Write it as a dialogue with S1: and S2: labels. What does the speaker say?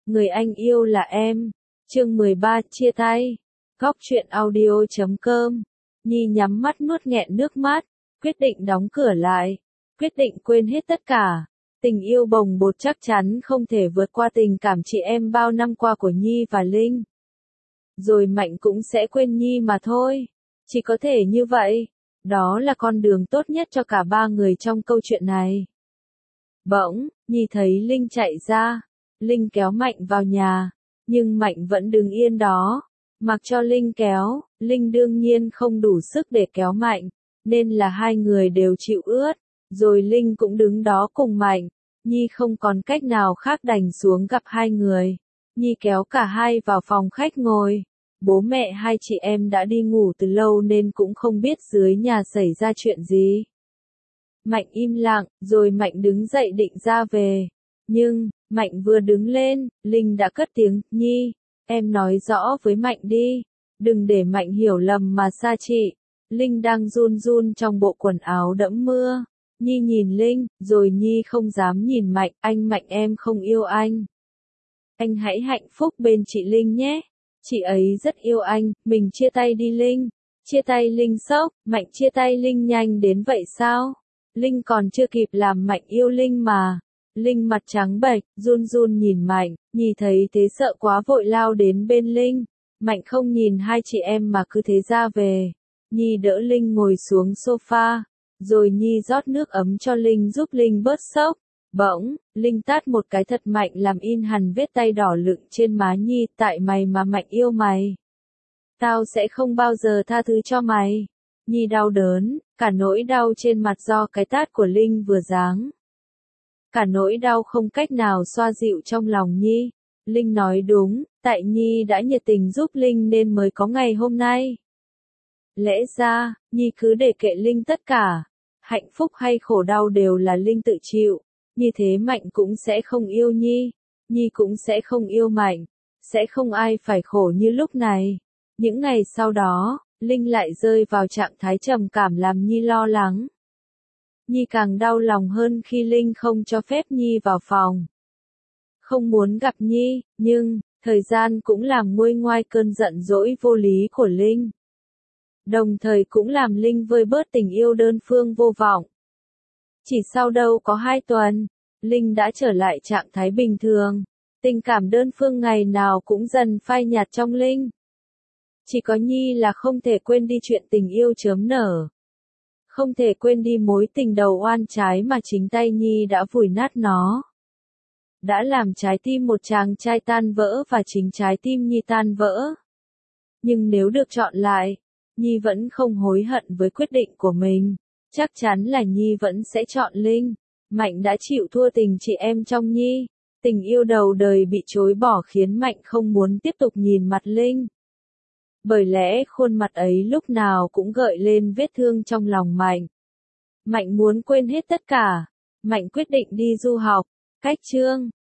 S1: Người anh yêu là em. Chương 13 chia tay. Góc truyện audio.com. Nhi nhắm mắt nuốt nghẹn nước mắt, quyết định đóng cửa lại, quyết định quên hết tất cả. Tình yêu bồng bột chắc chắn không thể vượt qua tình cảm chị em bao năm qua của Nhi và Linh. Rồi Mạnh cũng sẽ quên Nhi mà thôi. Chỉ có thể như vậy. Đó là con đường tốt nhất cho cả ba người trong câu chuyện này. Bỗng, Nhi thấy Linh chạy ra. Linh kéo Mạnh vào nhà. Nhưng Mạnh vẫn đứng yên đó. Mặc cho Linh kéo, Linh đương nhiên không đủ sức để kéo Mạnh. Nên là hai người đều chịu ướt. Rồi Linh cũng đứng đó cùng Mạnh. Nhi không còn cách nào khác đành xuống gặp hai người. Nhi kéo cả hai vào phòng khách ngồi. Bố mẹ hai chị em đã đi ngủ từ lâu nên cũng không biết dưới nhà xảy ra chuyện gì. Mạnh im lặng, rồi Mạnh đứng dậy định ra về. Nhưng, Mạnh vừa đứng lên, Linh đã cất tiếng, Nhi, em nói rõ với Mạnh đi. Đừng để Mạnh hiểu lầm mà xa chị. Linh đang run run trong bộ quần áo đẫm mưa. Nhi nhìn Linh, rồi Nhi không dám nhìn Mạnh, anh Mạnh em không yêu anh. Anh hãy hạnh phúc bên chị Linh nhé. Chị ấy rất yêu anh, mình chia tay đi Linh. Chia tay Linh sốc, Mạnh chia tay Linh nhanh đến vậy sao? Linh còn chưa kịp làm Mạnh yêu Linh mà. Linh mặt trắng bệch, run run nhìn Mạnh, Nhi thấy thế sợ quá vội lao đến bên Linh. Mạnh không nhìn hai chị em mà cứ thế ra về. Nhi đỡ Linh ngồi xuống sofa, rồi Nhi rót nước ấm cho Linh giúp Linh bớt sốc. Bỗng, Linh tát một cái thật mạnh làm in hẳn vết tay đỏ lựng trên má Nhi, tại mày mà Mạnh yêu mày. Tao sẽ không bao giờ tha thứ cho mày. Nhi đau đớn, cả nỗi đau trên mặt do cái tát của Linh vừa giáng. Cả nỗi đau không cách nào xoa dịu trong lòng Nhi. Linh nói đúng, tại Nhi đã nhiệt tình giúp Linh nên mới có ngày hôm nay. Lẽ ra, Nhi cứ để kệ Linh tất cả. Hạnh phúc hay khổ đau đều là Linh tự chịu. Như thế Mạnh cũng sẽ không yêu Nhi. Nhi cũng sẽ không yêu Mạnh. Sẽ không ai phải khổ như lúc này. Những ngày sau đó, Linh lại rơi vào trạng thái trầm cảm làm Nhi lo lắng. Nhi càng đau lòng hơn khi Linh không cho phép Nhi vào phòng. Không muốn gặp Nhi, nhưng, thời gian cũng làm nguôi ngoai cơn giận dỗi vô lý của Linh. Đồng thời cũng làm Linh vơi bớt tình yêu đơn phương vô vọng. Chỉ sau đâu có 2 tuần, Linh đã trở lại trạng thái bình thường. Tình cảm đơn phương ngày nào cũng dần phai nhạt trong Linh. Chỉ có Nhi là không thể quên đi chuyện tình yêu chớm nở. Không thể quên đi mối tình đầu oan trái mà chính tay Nhi đã vùi nát nó. Đã làm trái tim một chàng trai tan vỡ và chính trái tim Nhi tan vỡ. Nhưng nếu được chọn lại, Nhi vẫn không hối hận với quyết định của mình. Chắc chắn là Nhi vẫn sẽ chọn Linh. Mạnh đã chịu thua tình chị em trong Nhi. Tình yêu đầu đời bị chối bỏ khiến Mạnh không muốn tiếp tục nhìn mặt Linh. Bởi lẽ khuôn mặt ấy lúc nào cũng gợi lên vết thương trong lòng Mạnh. Mạnh muốn quên hết tất cả. Mạnh quyết định đi du học. Cách chương